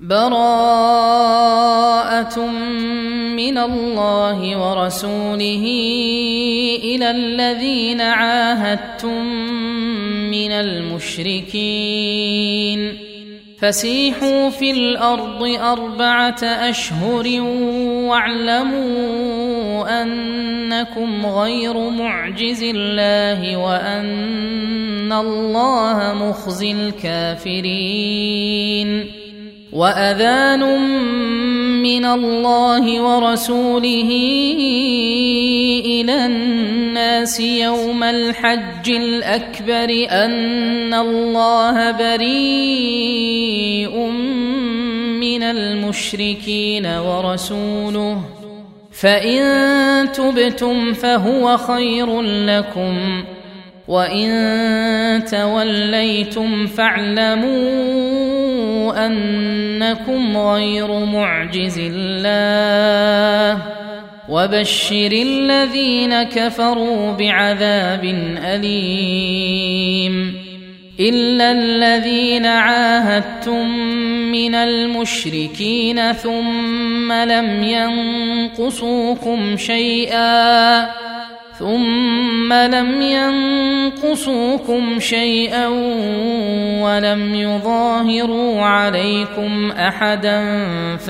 براءة من الله ورسوله إلى الذين عاهدتم من المشركين فسيحوا في الأرض 4 أشهر واعلموا أنكم غير معجز الله وأن الله مخزي الكافرين وأذان من الله ورسوله إلى الناس يوم الحج الأكبر أن الله بريء من المشركين ورسوله فإن تبتم فهو خير لكم وإن توليتم فاعلموا أنكم غير معجز الله وبشر الذين كفروا بعذاب أليم إلا الذين عاهدتم من المشركين ثم لم ينقصوكم شيئا ولم يظاهروا عليكم أحدا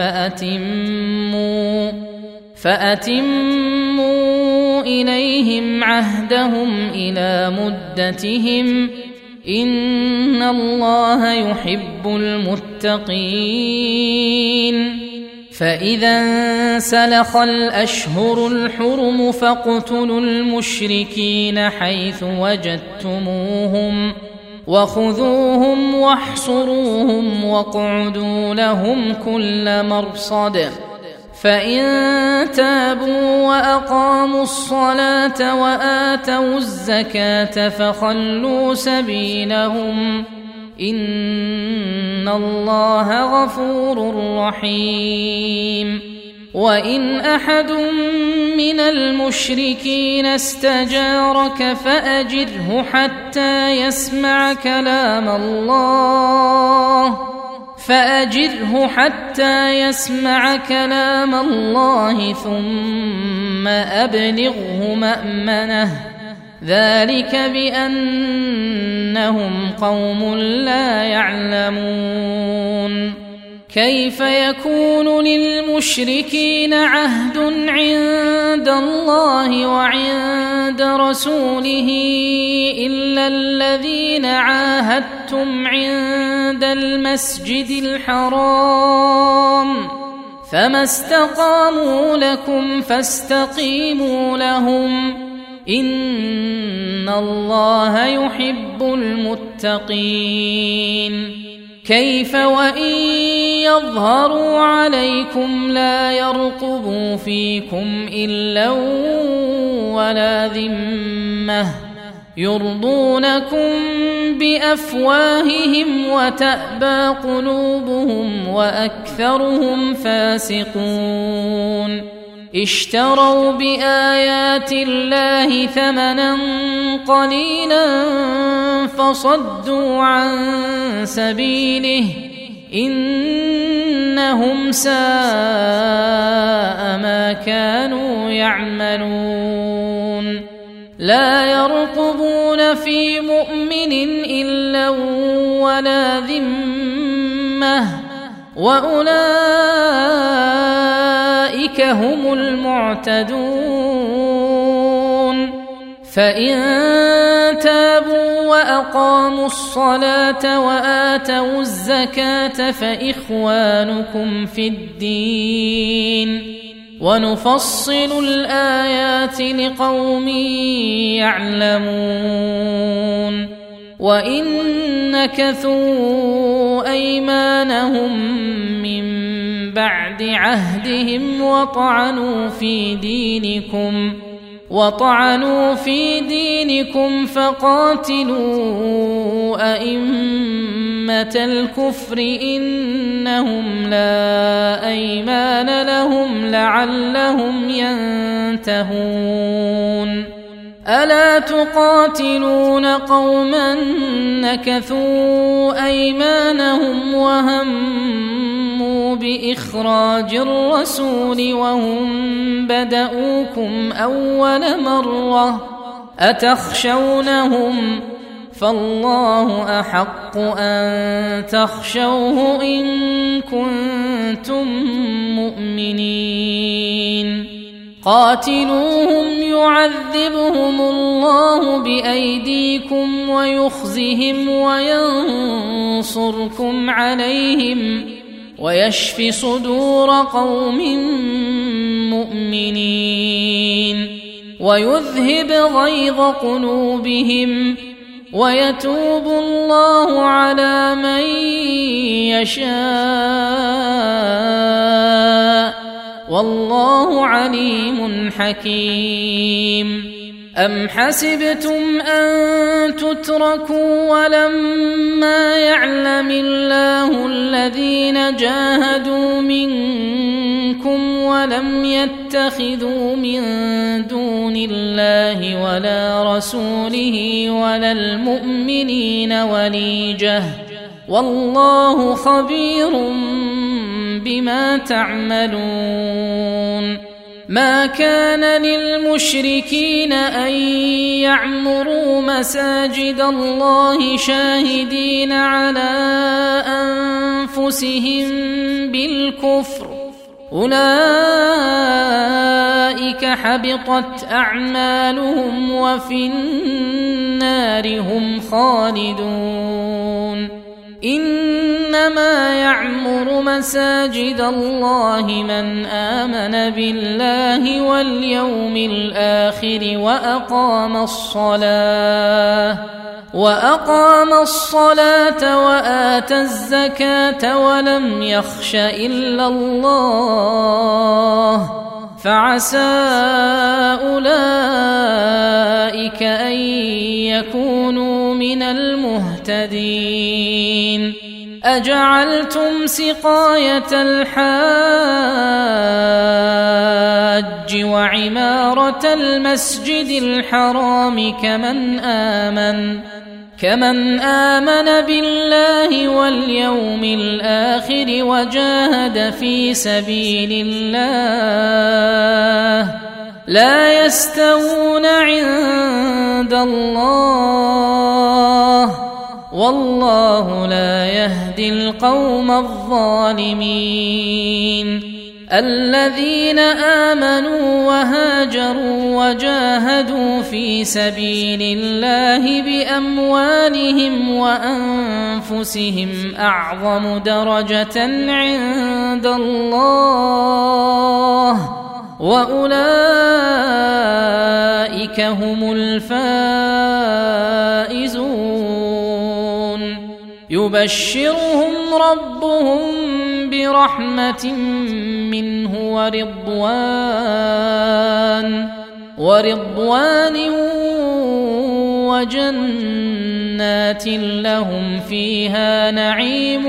فأتموا إليهم عهدهم إلى مدتهم إن الله يحب المتقين فإذا انسلخ الأشهر الحرم فاقتلوا المشركين حيث وجدتموهم وخذوهم واحصروهم واقعدوا لهم كل مرصد فإن تابوا وأقاموا الصلاة وآتوا الزكاة فخلوا سبيلهم إن الله غفور رحيم وإن أحد من المشركين استجارك فأجره حتى يسمع كلام الله ثم أبلغه مأمنه ذلك بأنهم قوم لا يعلمون كيف يكون للمشركين عهد عند الله وعند رسوله إلا الذين عاهدتم عند المسجد الحرام فما استقاموا لكم فاستقيموا لهم إن الله يحب المتقين كيف وإن يظهروا عليكم لا يرقبوا فيكم إلا ولا ذمة يرضونكم بأفواههم وتأبى قلوبهم وأكثرهم فاسقون اشتروا بآيات الله ثمنا قليلا فصدوا عن سبيله إنهم ساء ما كانوا يعملون لا يرقبون في مؤمن إلا ولا ذمة وأولئك هم المعتدون فإن تابوا وأقاموا الصلاة وآتوا الزكاة فإخوانكم في الدين ونفصل الآيات لقوم يعلمون وإن نكثوا أيمانهم من بعد عهدهم وطعنوا في دينكم فقاتلوا أئمة الكفر إنهم لا أيمان لهم لعلهم ينتهون ألا تقاتلون قوما نكثوا أيمانهم وهموا بإخراج الرسول وهم بدؤوكم أول مرة أتخشونهم فالله أحق أن تخشوه إن كنتم مؤمنين قاتلوهم يعذبهم الله بأيديكم ويخزهم وينصركم عليهم ويشف صدور قوم مؤمنين ويذهب غيظ قلوبهم ويتوب الله على من يشاء والله عليم حكيم أم حسبتم أن تتركوا ولما يعلم الله الذين جاهدوا منكم ولم يتخذوا من دون الله ولا رسوله ولا المؤمنين وليجة والله خبير بما تعملون ما كان للمشركين أن يعمروا مساجد الله شاهدين على أنفسهم بالكفر أولئك حبطت أعمالهم وفي النار هم خالدون إنما يعمر مساجد الله من آمن بالله واليوم الآخر وأقام الصلاة وآتى الزكاة ولم يخش إلا الله فعسى أولئك أن يكونوا من المهتدين أجعلتم سقاية الحاج وعمارة المسجد الحرام كمن آمن بالله واليوم الآخر وجاهد في سبيل الله لا يستوون عند الله والله لا يهدي القوم الظالمين الذين آمنوا وهاجروا وجاهدوا في سبيل الله بأموالهم وأنفسهم أعظم درجة عند الله وأولئك هم الفائزون يبشرهم ربهم برحمة منه ورضوان وجنات لهم فيها نعيم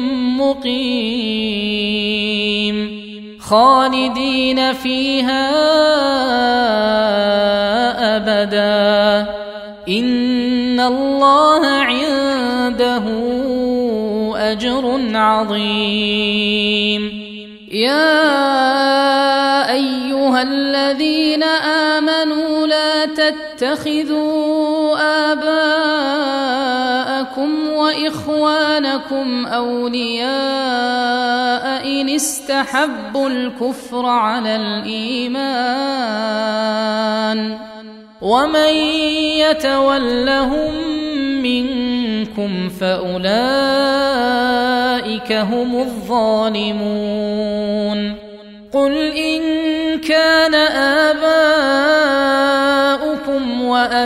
مقيم خالدين فيها أبدا إن الله عنده أجر عظيم يا أيها الذين آمنوا لا تتخذوا آباءكم وإخوانكم أولياء إن استحبوا الكفر على الإيمان ومن يتولهم منكم فأولئك هم الظالمون قل إن كان آباؤكم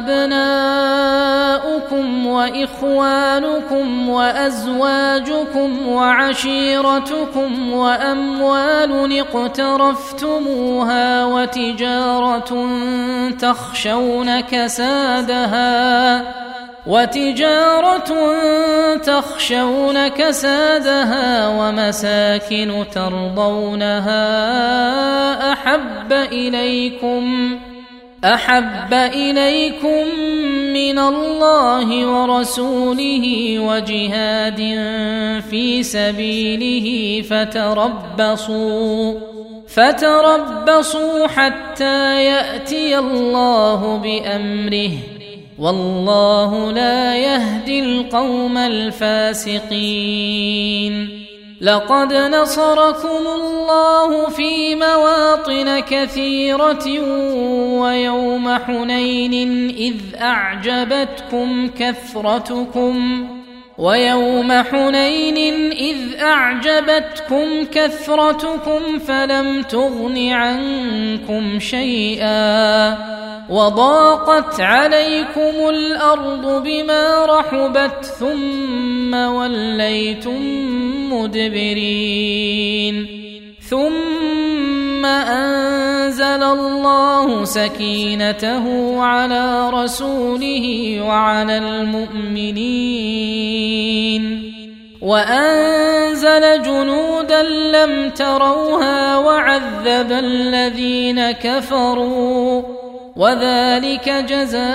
وأبناؤكم وإخوانكم وأزواجكم وعشيرتكم وأموال اقترفتموها وتجارة تخشون كسادها ومساكن أحب إليكم من الله ورسوله وجهاد في سبيله فتربصوا حتى يأتي الله بأمره والله لا يهدي القوم الفاسقين. لقد نصركم الله في مواطن كثيرة ويوم حنين إذ أعجبتكم كثرتكم فلم تغن عنكم شيئا وضاقت عليكم الأرض بما رحبت ثم وليتم مدبرين. ثم أنزل الله سكينته على رسوله وعلى المؤمنين وأنزل جنودا لم تروها وعذب الذين كفروا وذلك جزاء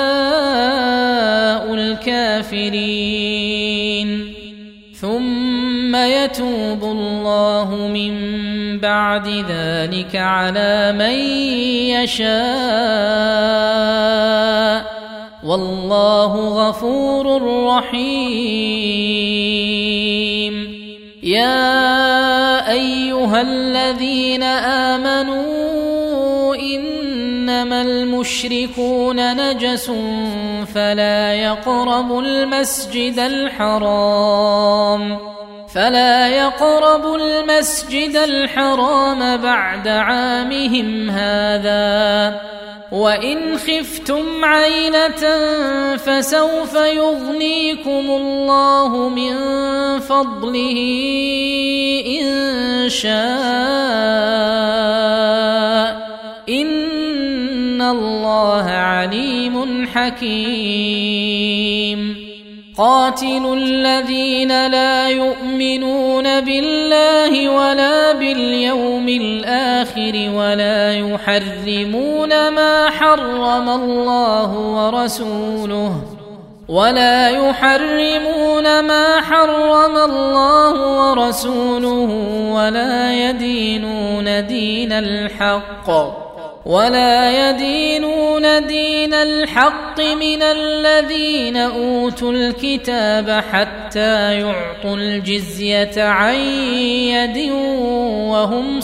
الكافرين. ثم يتوب الله من بعد ذلك على من يشاء والله غفور رحيم. يا أيها الذين آمنوا إنما المشركون نجس فلا يقربوا المسجد الحرام بعد عامهم هذا وإن خفتم عيلة فسوف يغنيكم الله من فضله إن شاء إن الله عليم حكيم. قاتلوا الذين لا يؤمنون بالله ولا باليوم الآخر ولا يحرمون ما حرم الله ورسوله ولا يدينون دين الحق من الذين أوتوا الكتاب حتى يعطوا الجزية عن يد وهم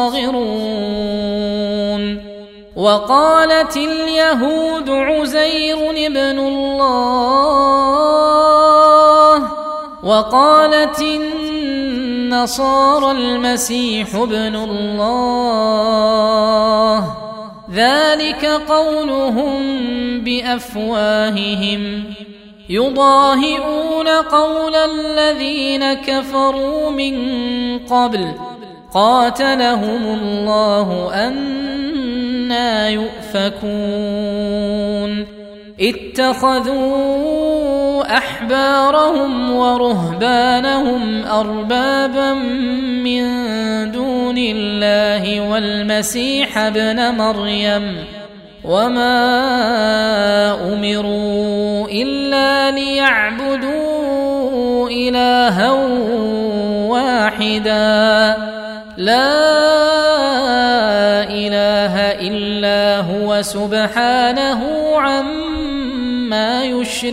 صاغرون. وقالت اليهود عزير ابن الله وقالت النصارى المسيح ابن الله ذلك قولهم بأفواههم يضاهئون قول الذين كفروا من قبل قاتلهم الله أنى يؤفكون. اتخذوا أحبارهم ورهبانهم أربابا من دون الله والمسيح ابن مريم وما أمروا إلا ليعبدوا إلها واحدا لا إله إلا هو سبحانه عما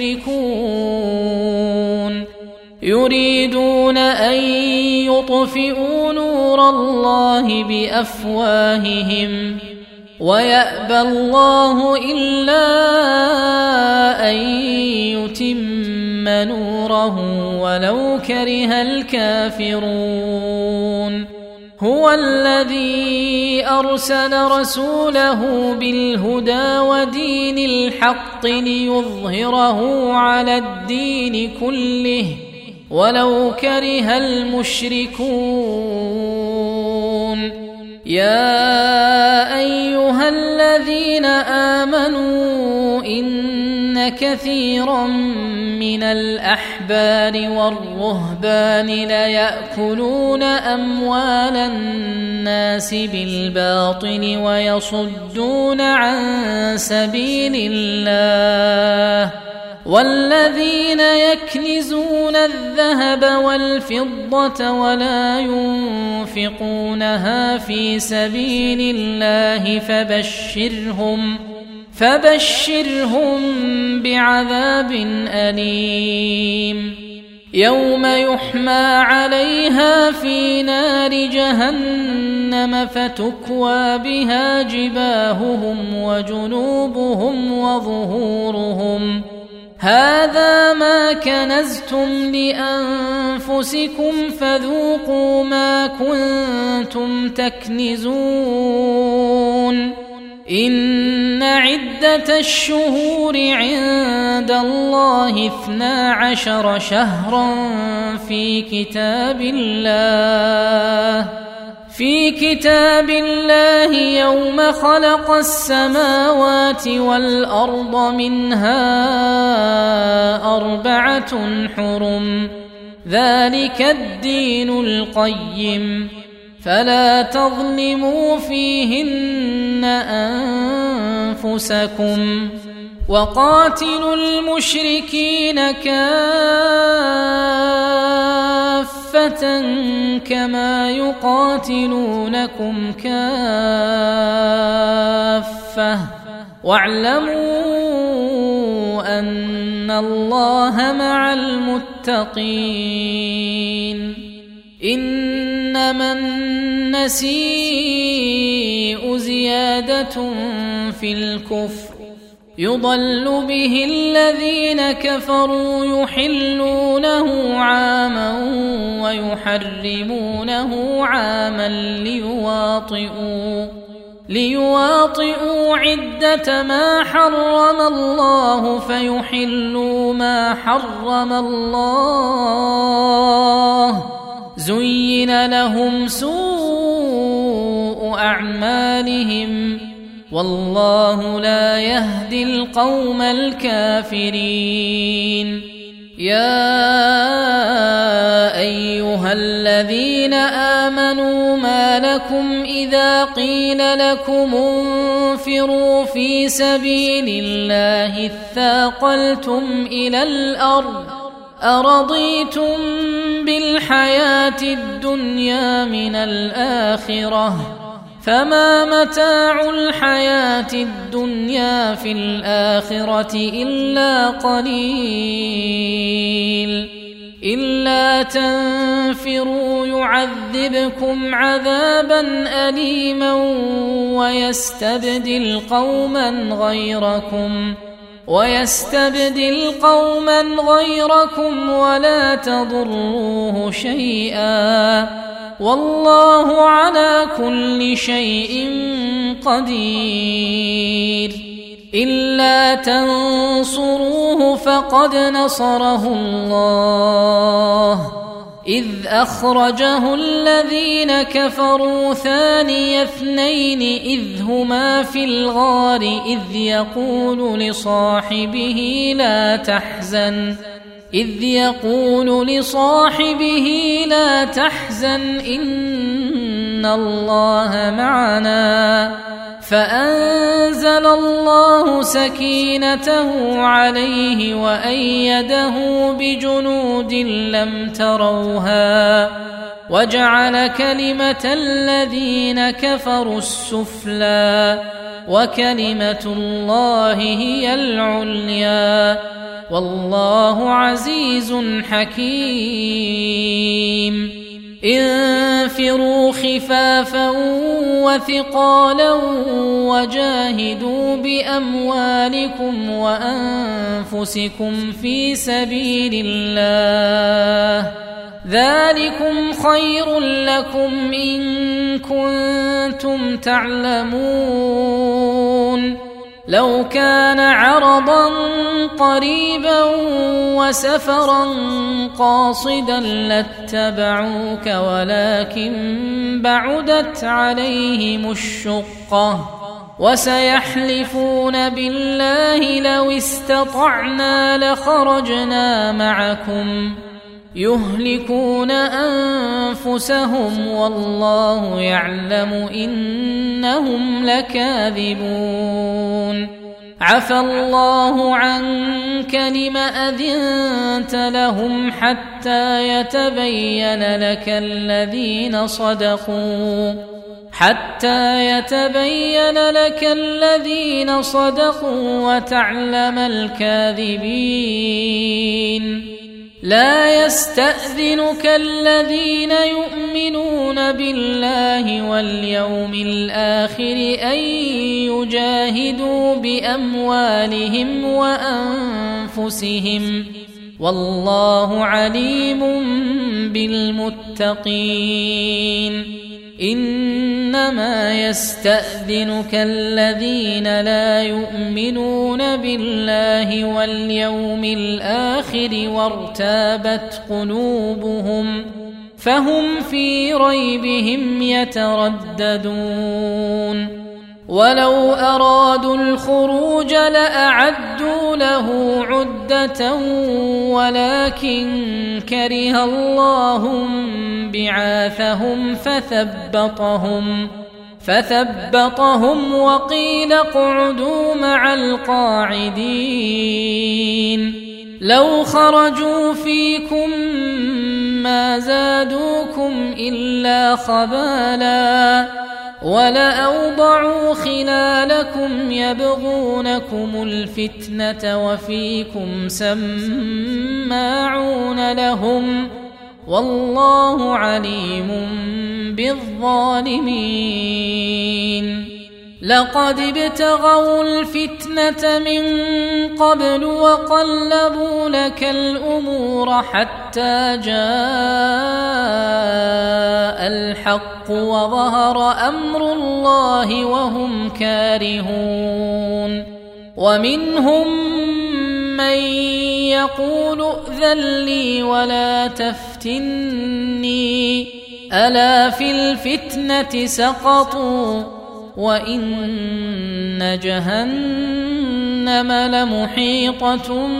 يشركون. يريدون أن يطفئوا نور الله بأفواههم ويأبى الله إلا أن يتم نوره ولو كره الكافرون. هو الذي أرسل رسوله بالهدى ودين الحق ليظهره على الدين كله ولو كره المشركون. يا أيها الذين آمنوا إن كثيرا من الأحبار والرهبان ليأكلون أموال الناس بالباطل ويصدون عن سبيل الله والذين يكنزون الذهب والفضة ولا ينفقونها في سبيل الله فبشرهم بعذاب أليم يوم يحمى عليها في نار جهنم فتكوى بها جباههم وجنوبهم وظهورهم هذا ما كنزتم لأنفسكم فذوقوا ما كنتم تكنزون إن عدة الشهور عند الله 12 شهرا في كتاب الله يوم خلق السماوات والأرض منها 4 حرم ذلك الدين القيم فلا تظلموا فيهن أنفسكم وقاتلوا المشركين كافة كما يقاتلونكم كافة واعلموا أن الله مع المتقين إنما النسيء زيادة في الكفر يضل به الذين كفروا يحلونه عاما ويحرمونه عاما ليواطئوا عدة ما حرم الله فيحلوا ما حرم الله زين لهم سوء أعمالهم والله لا يهدي القوم الكافرين يا أيها الذين آمنوا ما لكم إذا قيل لكم انفروا في سبيل الله اثاقلتم إلى الأرض أرضيتم بالحياة الدنيا من الآخرة فما متاع الحياة الدنيا في الآخرة إلا قليل إلا تنفروا يعذبكم عذابا أليما ويستبدل قوما غيركم ولا تضروه شيئا والله على كل شيء قدير إلا تنصروه فقد نصره الله إذ أخرجه الذين كفروا ثاني اثنين إذ هما في الغار إذ يقول لصاحبه لا تحزن إن الله معنا فأنزل الله سكينته عليه وأيده بجنود لم تروها وجعل كلمة الذين كفروا السفلى وكلمة الله هي العليا والله عزيز حكيم انفروا خفافا وثقالا وجاهدوا بأموالكم وأنفسكم في سبيل الله ذلكم خير لكم إن كنتم تعلمون لو كان عرضا قريبا وسفرا قاصدا لاتبعوك ولكن بعدت عليهم الشقة وسيحلفون بالله لو استطعنا لخرجنا معكم يهلكون أنفسهم والله يعلم إنهم لكاذبون عفى الله عنك لم أذنت لهم حتى يتبين لك الذين صدقوا وتعلم الكاذبين لا يستأذنك الذين يؤمنون بالله واليوم الآخر أن يجاهدوا بأموالهم وأنفسهم والله عليم بالمتقين إنما يستأذنك الذين لا يؤمنون بالله واليوم الآخر وارتابت قلوبهم فهم في ريبهم يترددون ولو أرادوا الخروج لأعدوا له عدة ولكن كره الله بعاثهم فثبطهم وقيل اقعدوا مع القاعدين لو خرجوا فيكم ما زادوكم إلا خبالا ولأوضعوا خلالكم يبغونكم الفتنة وفيكم سماعون لهم والله عليم بالظالمين لقد ابتغوا الفتنة من قبل وقلبوا لك الأمور حتى جاء الحق وظهر أمر الله وهم كارهون ومنهم من يقول ائذن لي ولا تفتني ألا في الفتنة سقطوا وإن جهنم لمحيطة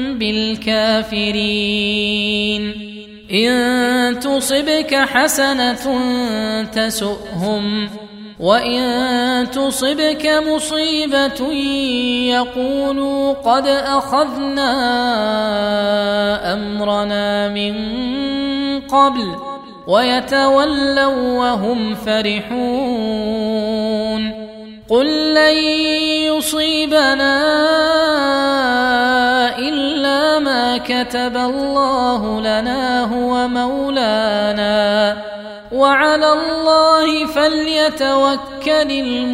بالكافرين إن تصبك حسنة تسؤهم وإن تصبك مصيبة يقولوا قد أخذنا أمرنا من قبل ويتولوا وهم فرحون قل لن يصيبنا إلا ما كتب الله لنا هو مولانا وعلى الله فليتوكل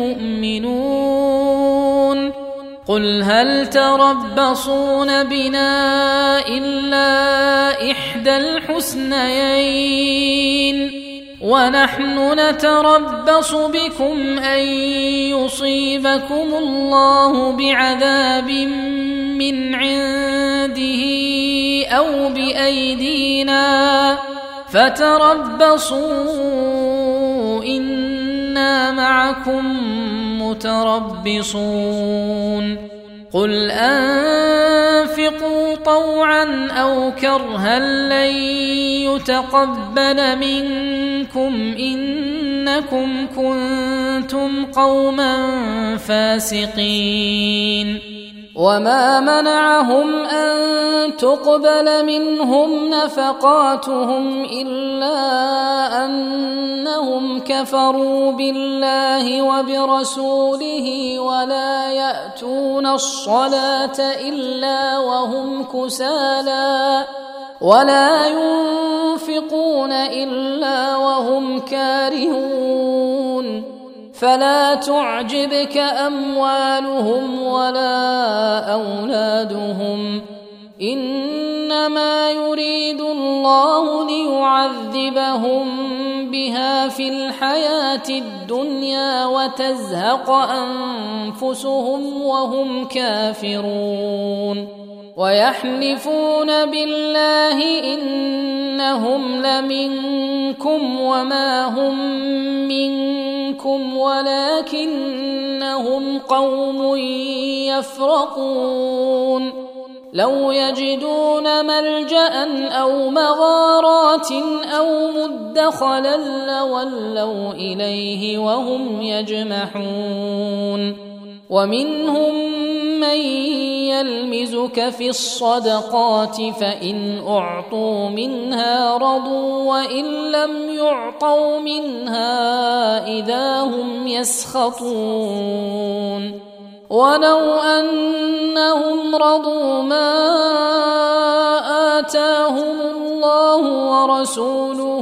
المؤمنون قل هل تربصون بنا إلا إحدى الحسنيين ونحن نتربص بكم أن يصيبكم الله بعذاب من عنده أو بأيدينا فتربصوا إنا معكم متربصون قل أنفقوا طوعا أو كرها لن يتقبل منكم إنكم كنتم قوما فاسقين وما منعهم أن تقبل منهم نفقاتهم إلا أنهم كفروا بالله وبرسوله ولا يأتون الصلاة إلا وهم كسالى ولا ينفقون إلا وهم كارهون فلا تعجبك أموالهم ولا أولادهم إنما يريد الله ليعذبهم بها في الحياة الدنيا وتزهق أنفسهم وهم كافرون ويحلفون بالله إنهم لمنكم وما هم منكم منكم ولكنهم قوم يفرقون لو يجدون ملجأ أو مغارات أو مدخلا لولوا إليه وهم يجمحون ومنهم من يلمزك في الصدقات فإن أعطوا منها رضوا وإن لم يعطوا منها إذا هم يسخطون ولو أنهم رضوا ما آتاهم الله ورسوله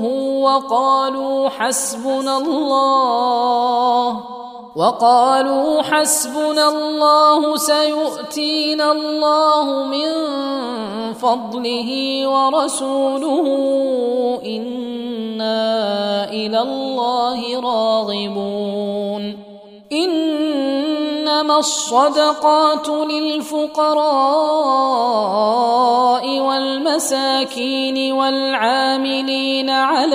وقالوا حسبنا الله سيؤتينا الله من فضله ورسوله إنا إلى الله راغبون إنما الصدقات للفقراء والمساكين والعاملين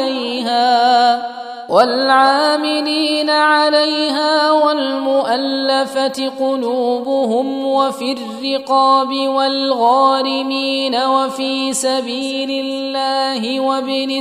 عليها والمؤلفة قلوبهم وفي الرقاب والغارمين وفي سبيل الله وابن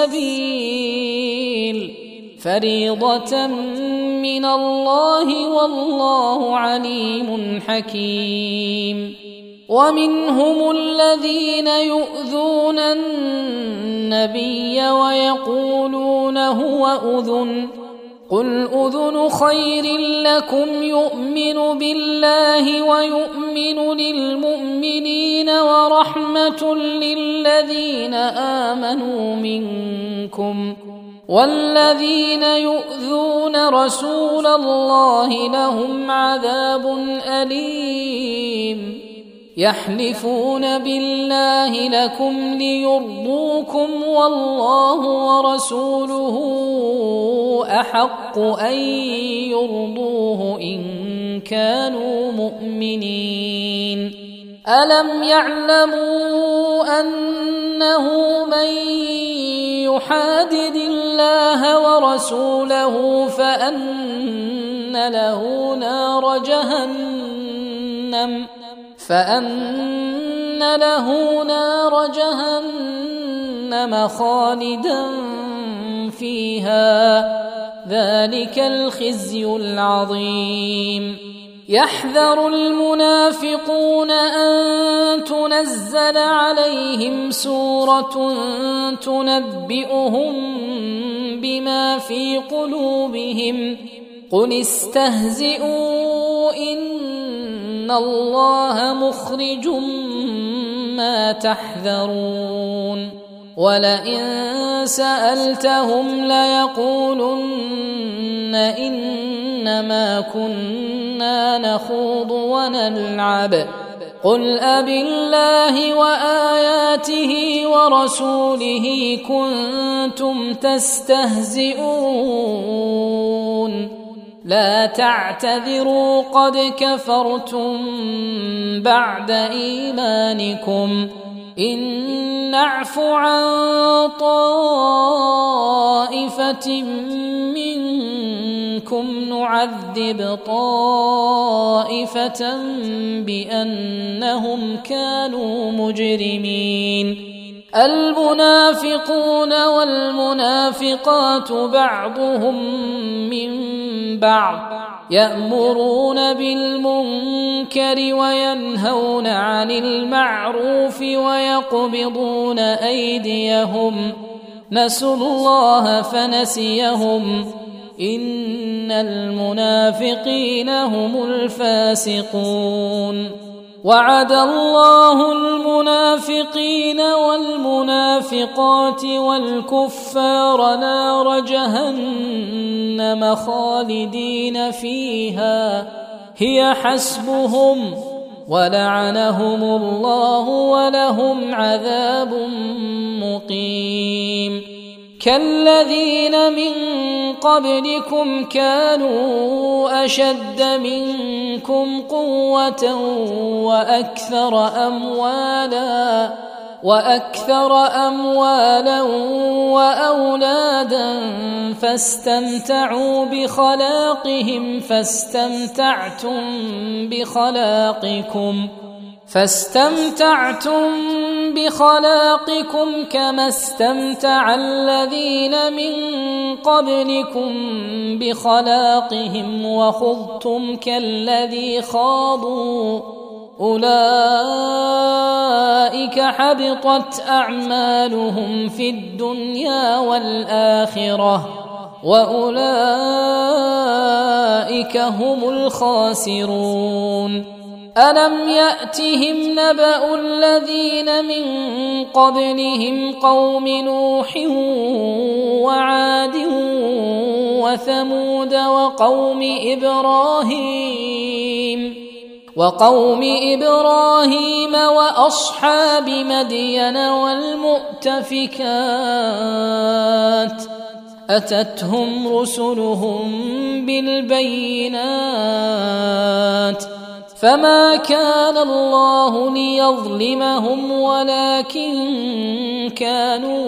السبيل فريضة من الله والله عليم حكيم ومنهم الذين يؤذون النبي ويقولون هو أذن قل أذن خير لكم يؤمن بالله ويؤمن للمؤمنين ورحمة للذين آمنوا منكم والذين يؤذون رسول الله لهم عذاب أليم يحلفون بالله لكم ليرضوكم والله ورسوله أحق أن يرضوه إن كانوا مؤمنين ألم يعلموا أنه من يحادد الله ورسوله فأن له نار جهنم خالدا فيها ذلك الخزي العظيم يحذر المنافقون أن تنزل عليهم سورة تنبئهم بما في قلوبهم قل استهزئوا إن الله مخرج ما تحذرون ولئن سألتهم ليقولن إنما كنا نخوض ونلعب قل أبالله وآياته ورسوله كنتم تستهزئون لا تعتذروا قد كفرتم بعد إيمانكم إن نعف عن طائفة منكم نعذب طائفة بأنهم كانوا مجرمين المنافقون والمنافقات بعضهم من بعض يأمرون بالمنكر وينهون عن المعروف ويقبضون أيديهم نسوا الله فنسيهم إن المنافقين هم الفاسقون وعد الله المنافقين والمنافقات والكفار نار جهنم خالدين فيها هي حسبهم ولعنهم الله ولهم عذاب مقيم كالذين من قبلكم كانوا أشد منكم قوة وأكثر أموالا وأكثر أموالا وأولادا فاستمتعوا بخلاقهم فاستمتعتم بخلاقكم كما استمتع الذين من قبلكم بخلاقهم وخضتم كالذي خاضوا أولئك حبطت أعمالهم في الدنيا والآخرة وأولئك هم الخاسرون. ألم يأتهم نبأ الذين من قبلهم قوم نوح وعاد وثمود وقوم إبراهيم وأصحاب مدين والمؤتفكات أتتهم رسلهم بالبينات فما كان الله ليظلمهم ولكن كانوا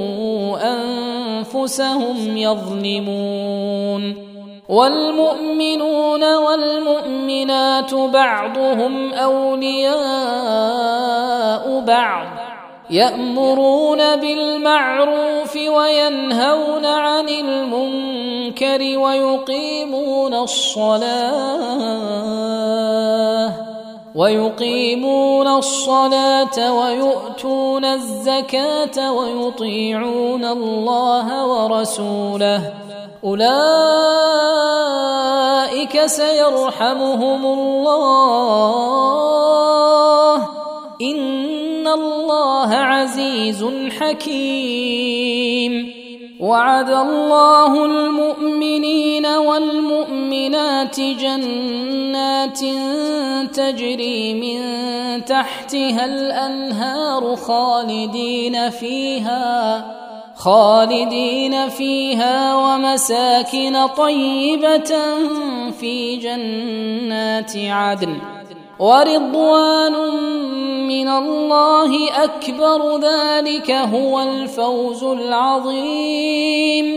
أنفسهم يظلمون. والمؤمنون والمؤمنات بعضهم أولياء بعض يأمرون بالمعروف وينهون عن المنكر ويقيمون الصلاة ويؤتون الزكاة ويطيعون الله ورسوله أولئك سيرحمهم الله إن الله عزيز حكيم. وعد الله المؤمنين والمؤمنات جنات تجري من تحتها الأنهار خالدين فيها ومساكن طيبة في جنات عدن ورضوان من الله أكبر ذلك هو الفوز العظيم.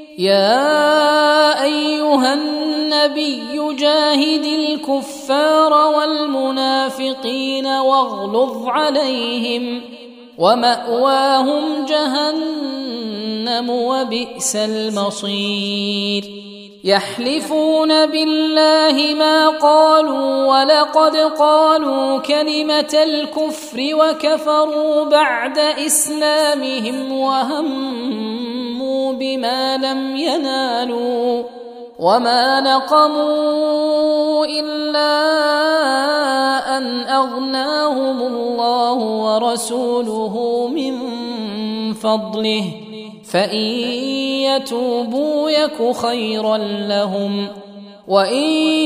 يا أيها النبي جاهد الكفار والمنافقين واغلظ عليهم ومأواهم جهنم وبئس المصير. يحلفون بالله ما قالوا ولقد قالوا كلمة الكفر وكفروا بعد إسلامهم وهموا بما لم ينالوا وما نقموا إلا أن أغناهم الله ورسوله من فضله فإن يتوبوا يك خيرا لهم وإن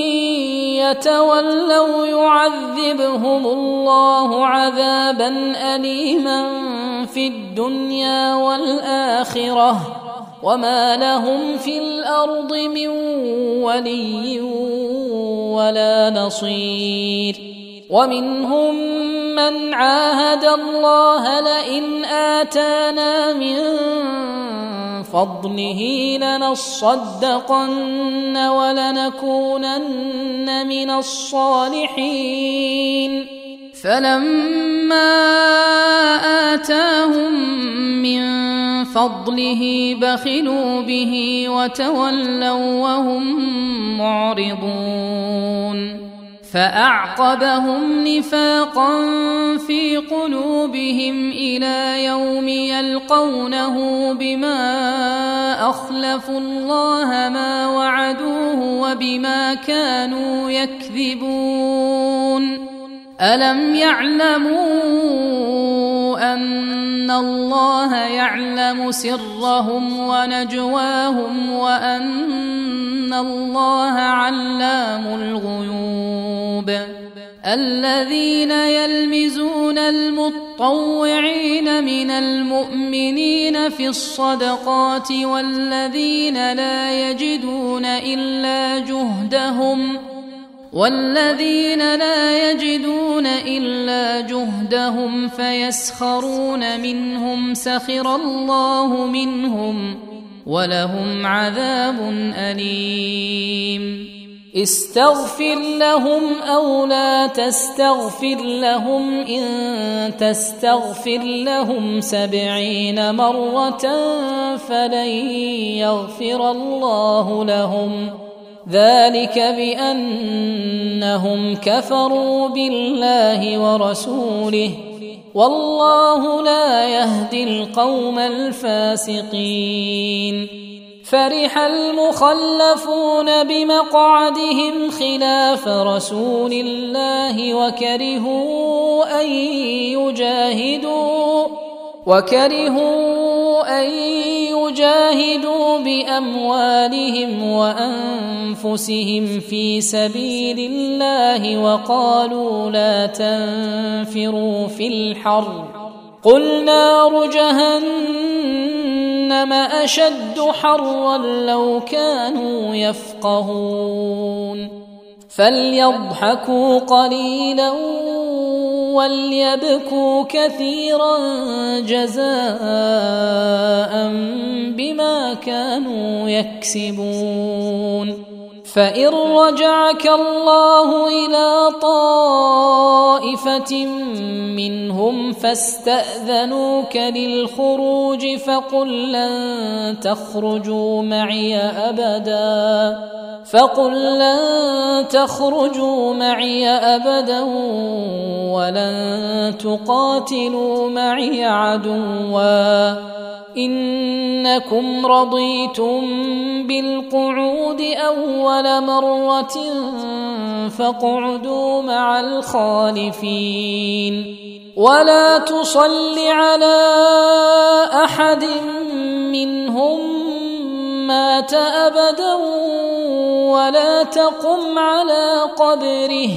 يتولوا يعذبهم الله عذابا أليما في الدنيا والآخرة وما لهم في الأرض من ولي ولا نصير. ومنهم من عاهد الله لئن آتانا من فضله لنصدقن ولنكونن من الصالحين فلما آتاهم من فضله بخلوا به وتولوا وهم معرضون. فأعقبهم نفاقا في قلوبهم إلى يوم يلقونه بما أخلفوا الله ما وعدوه وبما كانوا يكذبون. ألم يعلموا أن الله يعلم سرهم ونجواهم وأن الله علام الغيوب. الذين يلمزون المطوعين من المؤمنين في الصدقات والذين لا يجدون إلا جهدهم والذين لا يجدون إلا جهدهم فيسخرون منهم سخر الله منهم ولهم عذاب أليم استغفر لهم أو لا تستغفر لهم إن تستغفر لهم 70 مرة فلن يغفر الله لهم ذلك بأنهم كفروا بالله ورسوله والله لا يهدي القوم الفاسقين فرح المخلفون بمقعدهم خلاف رسول الله وكرهوا أن يجاهدوا بأموالهم وأنفسهم في سبيل الله وقالوا لا تنفروا في الحر قل نار جهنم أشد حرا لو كانوا يفقهون فليضحكوا قليلا وليبكوا كثيرا جزاء بما كانوا يكسبون فإن رجعك الله إلى طائفة منهم فاستأذنوك للخروج فقل لن تخرجوا معي أبدا ولن تقاتلوا معي عدوا إنكم رضيتم بالقعود أول مرة فاقعدوا مع الخالفين ولا تصل على أحد منهم مات أبدا ولا تقم على قبره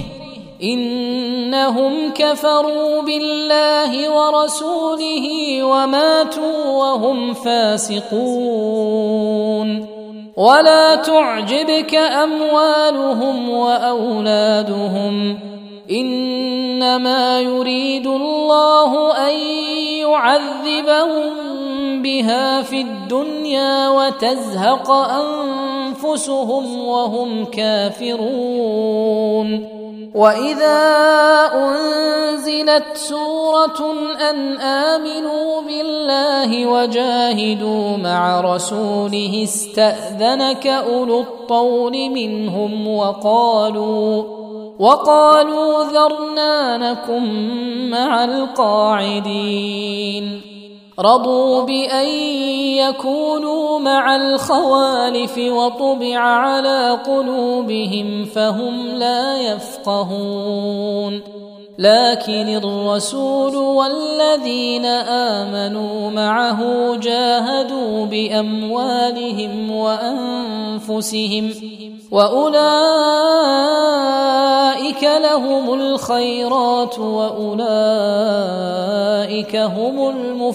إنهم كفروا بالله ورسوله وماتوا وهم فاسقون ولا تعجبك أموالهم وأولادهم إنما يريد الله أن يعذبهم بها في الدنيا وتزهق أنفسهم وهم كافرون وإذا أنزلت سورة أن آمنوا بالله وجاهدوا مع رسوله استأذنك أولو الطول منهم وقالوا ذرنا نكن مع القاعدين رضوا بأن يكونوا مع الخوالف وطبع على قلوبهم فهم لا يفقهون لكن الرسول والذين آمنوا معه جاهدوا بأموالهم وأنفسهم وأولئك لهم الخيرات وأولئك هم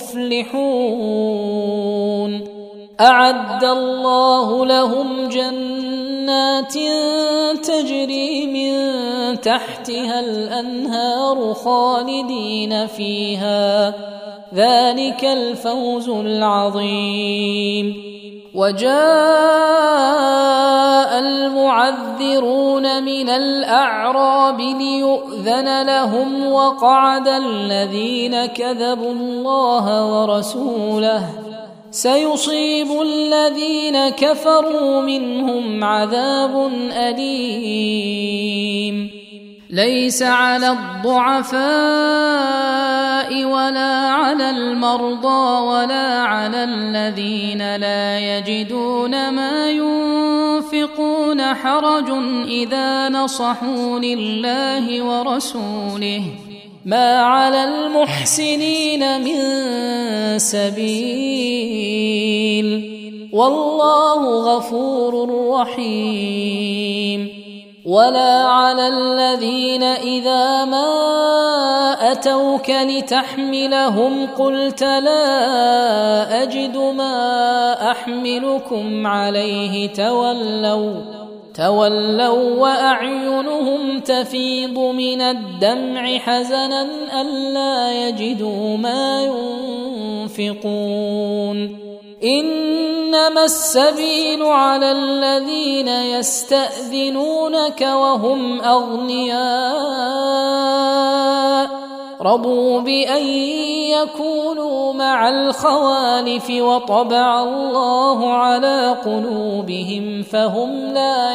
المفلحون أعد الله لهم جنات تجري من تحتها الأنهار خالدين فيها ذلك الفوز العظيم وجاء المعذرون من الأعراب ليؤذن لهم وقعد الذين كذبوا الله ورسوله سيصيب الذين كفروا منهم عذاب أليم ليس على الضعفاء ولا على المرضى ولا على الذين لا يجدون ما ينفقون حرج إذا نصحوا لله ورسوله ما على المحسنين من سبيل والله غفور رحيم ولا على الذين إذا ما أتوك لتحملهم قلت لا أجد ما أحملكم عليه تولوا وأعينهم تفيض من الدمع حزنا ألا يجدوا ما ينفقون إنما السبيل على الذين يستأذنونك وهم أغنياء رضوا بأن يكونوا مع الخوالف وطبع الله على قلوبهم فهم لا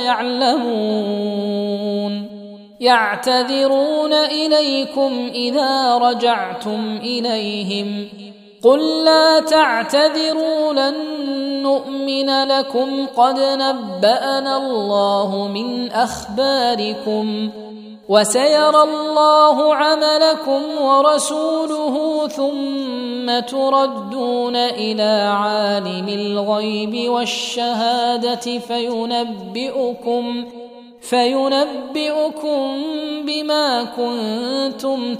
يعلمون يعتذرون إليكم إذا رجعتم إليهم قل لا تعتذروا لن نؤمن لكم قد نبأنا الله من أخباركم وسيرى الله عملكم ورسوله ثم تردون إلى عالم الغيب والشهادة فينبئكم بما كنتم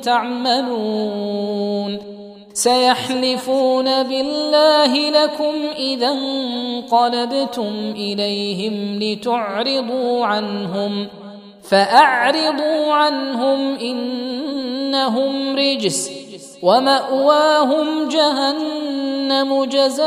تعملون سيحلفون بالله لكم إذا انقلبتم إليهم لتعرضوا عنهم فأعرضوا عنهم إنهم رجس ومأواهم جهنم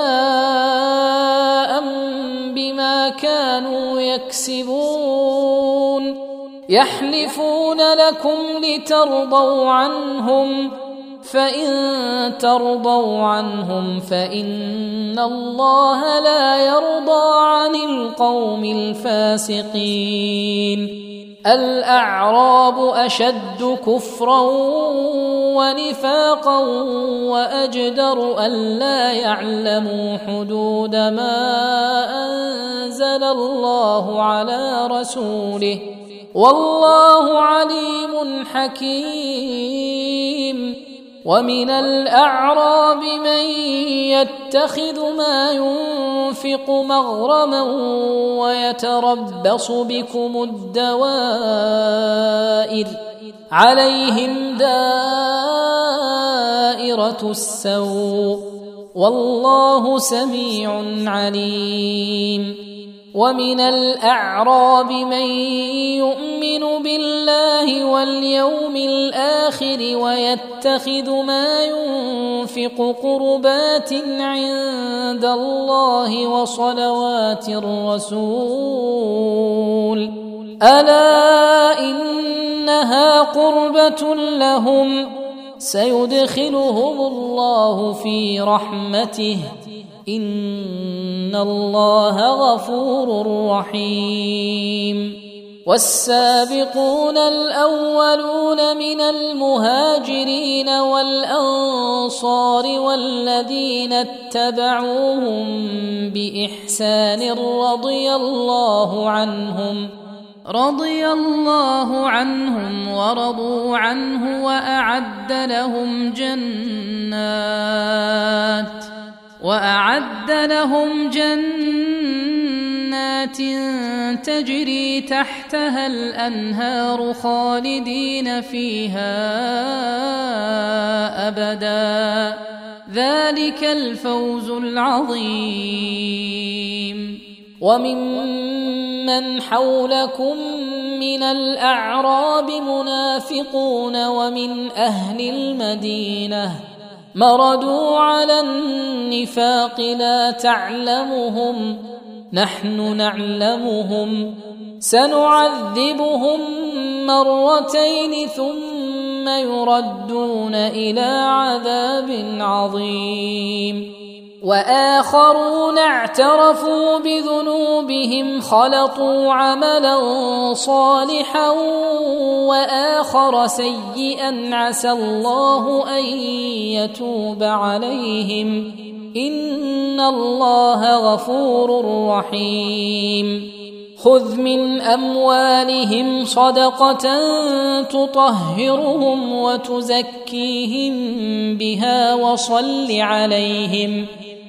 جزاء بما كانوا يكسبون يحلفون لكم لترضوا عنهم فإن ترضوا عنهم فإن الله لا يرضى عن القوم الفاسقين الأعراب أشد كفرا ونفاقا وأجدر ألا يعلموا حدود ما أنزل الله على رسوله والله عليم حكيم ومن الأعراب من يتخذ ما ينفق مغرما ويتربص بكم الدوائر عليهم دائرة السوء والله سميع عليم ومن الأعراب من يؤمن بالله واليوم الآخر ويتخذ ما ينفق قربات عند الله وصلوات الرسول ألا إنها قربة لهم سيدخلهم الله في رحمته إن الله غفور رحيم والسابقون الأولون من المهاجرين والأنصار والذين اتبعوهم بإحسان رضي الله عنهم ورضوا عنه وأعد لهم جنات تجري تحتها الأنهار خالدين فيها أبدا ذلك الفوز العظيم وممن حولكم من الأعراب منافقون ومن أهل المدينة مردوا على النفاق لا تعلمهم نحن نعلمهم سنعذبهم مرتين ثم يردون إلى عذاب عظيم وآخرون اعترفوا بذنوبهم خلطوا عملا صالحا وآخر سيئا عسى الله أن يتوب عليهم إن الله غفور رحيم خذ من أموالهم صدقة تطهرهم وتزكيهم بها وصل عليهم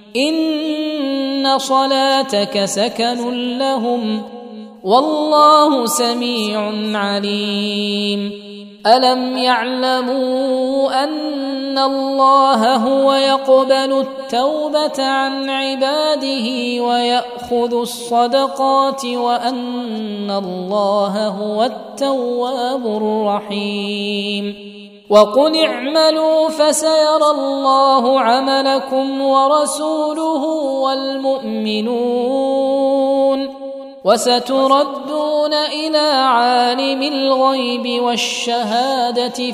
إن صلاتك سكن لهم والله سميع عليم ألم يعلموا أن الله هو يقبل التوبة عن عباده ويأخذ الصدقات وأن الله هو التواب الرحيم وقل اعملوا فسيرى الله عملكم ورسوله والمؤمنون وستردون إلى عالم الغيب والشهادة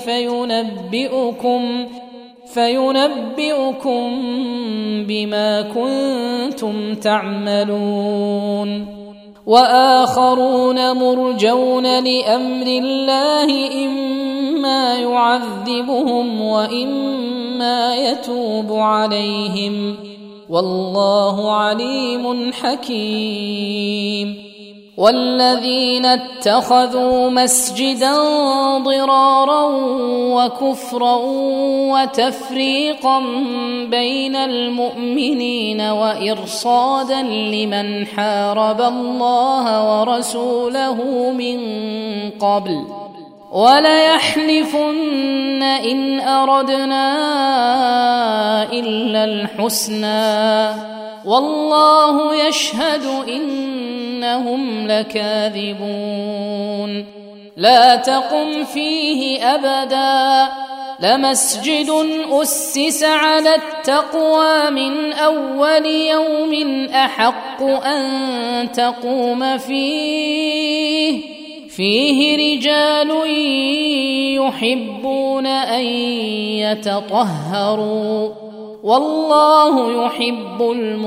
فينبئكم بما كنتم تعملون وآخرون مرجون لأمر الله إما يعذبهم وإما يتوب عليهم والله عليم حكيم والذين اتخذوا مسجدا ضرارا وكفرا وتفريقا بين المؤمنين وإرصادا لمن حارب الله ورسوله من قبل وليحلفن إن أردنا إلا الحسنى والله يشهد إنهم لكاذبون لا تقم فيه أبدا لمسجد أسس على التقوى من أول يوم أحق أن تقوم فيه رجال يحبون أن يتطهروا والله يحب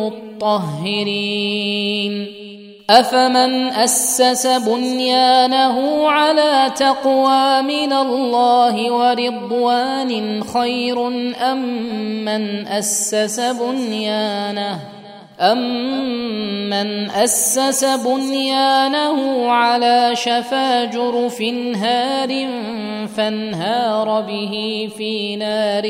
المطهرين أفمن أسس بنيانه على تقوى من الله ورضوان خير أمن أسس بنيانه على شفا جرف هار فانهار به في نار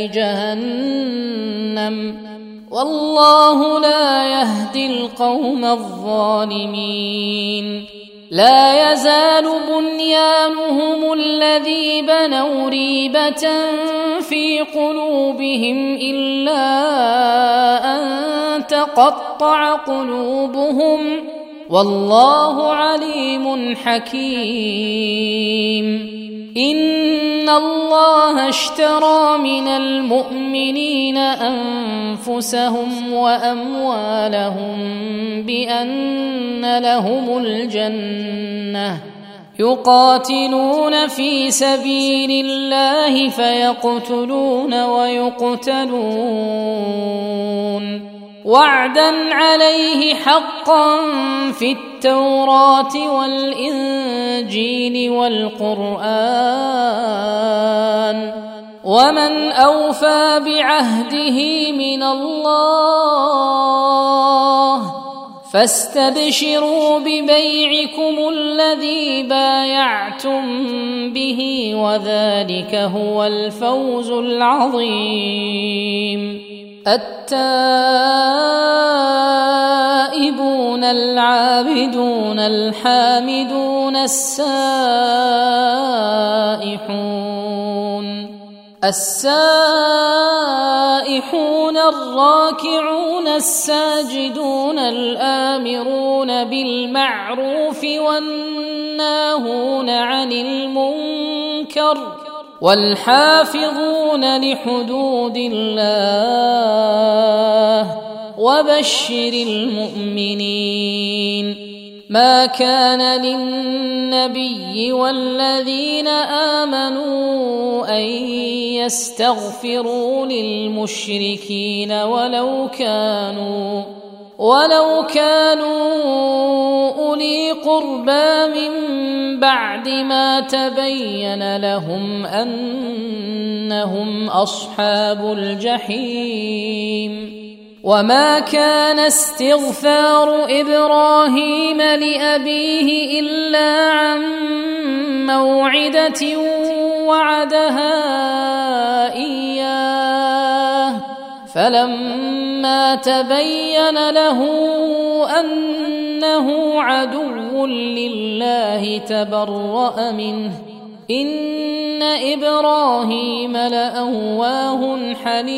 جهنم والله لا يهدي القوم الظالمين لا يزال بنيانهم الذي بنوا ريبة في قلوبهم إلا أن تقطع قلوبهم والله عليم حكيم إن الله اشترى من المؤمنين أنفسهم وأموالهم بأن لهم الجنة يقاتلون في سبيل الله فيقتلون ويقتلون وعدا عليه حقا في التوراة والإنجيل والقرآن ومن أوفى بعهده من الله فاستبشروا ببيعكم الذي بايعتم به وذلك هو الفوز العظيم التائبون العابدون الحامدون السائحون الراكعون الساجدون الآمرون بالمعروف والناهون عن المنكر والحافظون لحدود الله وبشر المؤمنين ما كان للنبي والذين آمنوا أن يستغفروا للمشركين ولو كانوا أولي قربى من بعد ما تبين لهم أنهم أصحاب الجحيم وما كان استغفار إبراهيم لأبيه إلا عن موعدة وعدها إياه فلما تبين له أنه عدو لله تبرأ منه إن إبراهيم لأواه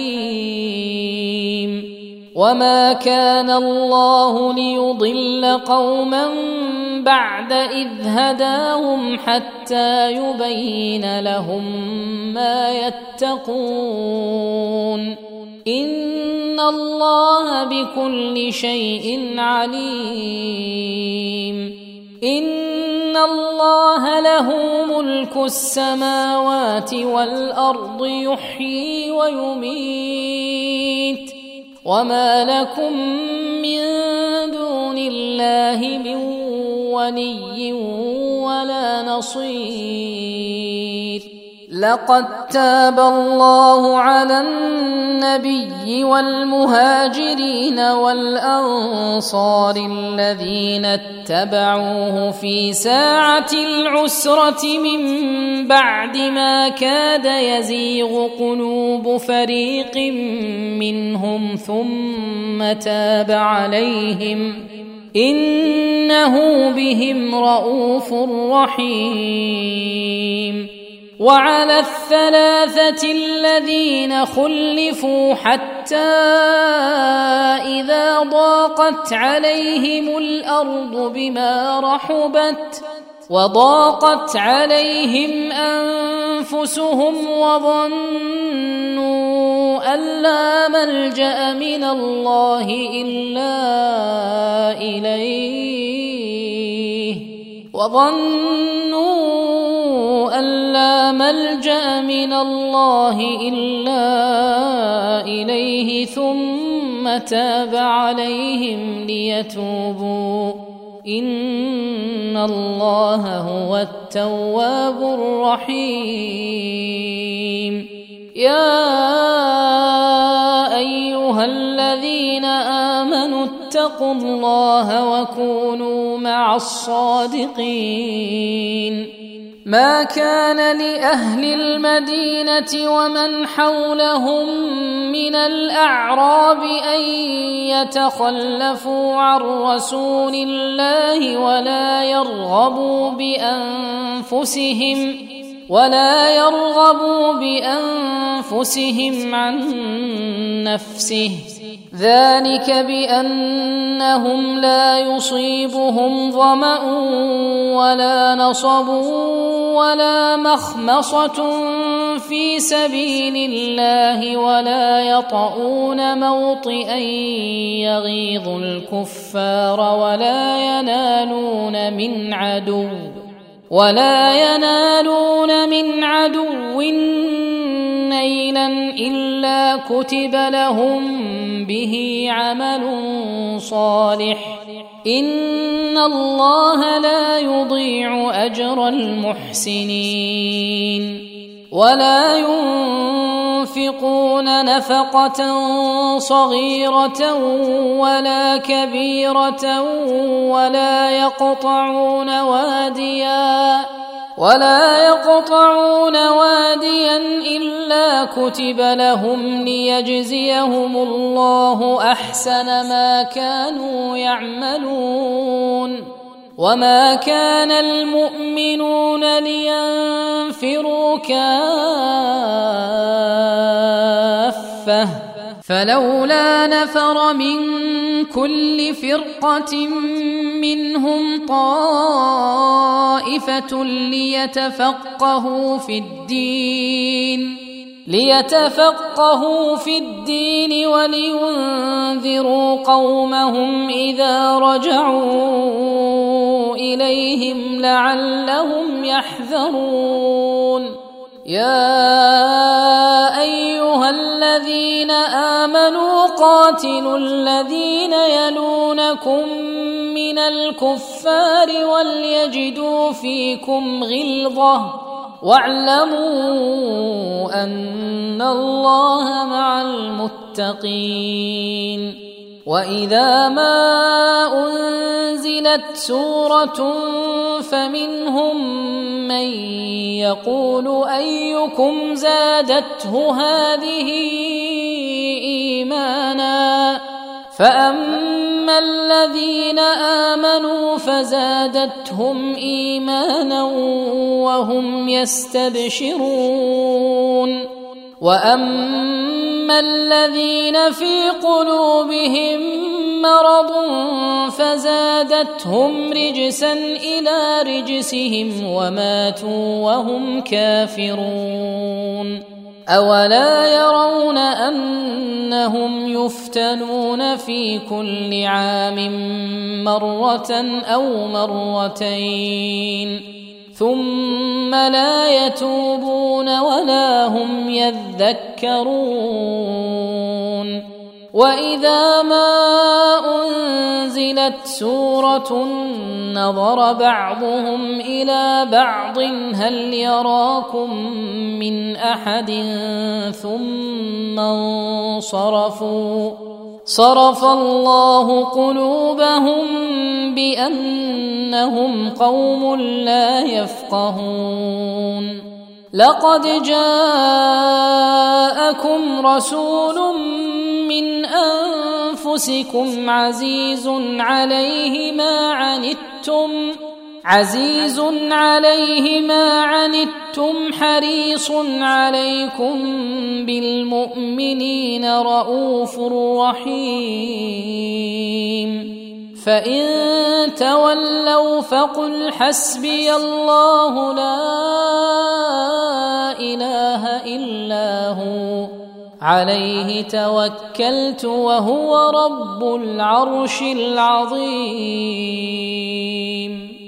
حليم وما كان الله ليضل قوما بعد إذ هداهم حتى يبين لهم ما يتقون إن الله بكل شيء عليم إن الله له ملك السماوات والأرض يحيي ويميت وما لكم من دون الله من ولي ولا نصير لقد تاب الله على النبي والمهاجرين والأنصار الذين اتبعوه في ساعة العسرة من بعد ما كاد يزيغ قلوب فريق منهم ثم تاب عليهم إنه بهم رءوف رحيم وعلى الثلاثة الذين خلفوا حتى إذا ضاقت عليهم الأرض بما رحبت وضاقت عليهم أنفسهم وظنوا أن لا ملجأ من الله إلا إليه ثم تاب عليهم ليتوبوا إن الله هو التواب الرحيم يا أيها الذين آمنوا اتقوا الله وكونوا مع الصادقين ما كان لأهل المدينة ومن حولهم من الأعراب أن يتخلفوا عن رسول الله ولا يرغبوا بأنفسهم عن نفسه ذلك بأنهم لا يصيبهم ظمأ ولا نصب ولا مخمصة في سبيل الله ولا يطؤون موطئا يغيظ الكفار ولا ينالون من عدو نيلا إلا كتب لهم به عمل صالح إن الله لا يضيع أجر المحسنين ولا ينفقون نفقة صغيرة ولا كبيرة ولا يقطعون واديا إلا كتب لهم ليجزيهم الله أحسن ما كانوا يعملون وما كان المؤمنون لينفروا كافة فلولا نفر من كل فرقة منهم طائفة ليتفقهوا في الدين ولينذروا قومهم إذا رجعوا إليهم لعلهم يحذرون يا أيها الذين آمنوا قاتلوا الذين يلونكم من الكفار وليجدوا فيكم غلظة واعلموا أن الله مع المتقين وإذا ما أنزلت سورة فمنهم من يقول أيكم زادته هذه إيمانا فأما الذين آمنوا فزادتهم إيمانا وهم يستبشرون وأما الذين في قلوبهم مرض فزادتهم رجسا إلى رجسهم وماتوا وهم كافرون أولا يرون أنهم يفتنون في كل عام مرة أو مرتين ثم لا يتوبون ولا هم يذكرون وإذا ما أنزلت سورة نظر بعضهم إلى بعض هل يراكم من أحد ثم انصرفوا صرف الله قلوبهم بأنهم قوم لا يفقهون لقد جاءكم رسول من أنفسكم عزيز عليه ما عنتم حريص عليكم بالمؤمنين رؤوف رحيم فإن تولوا فقل حسبي الله لا إله إلا هو عليه توكلت وهو رب العرش العظيم.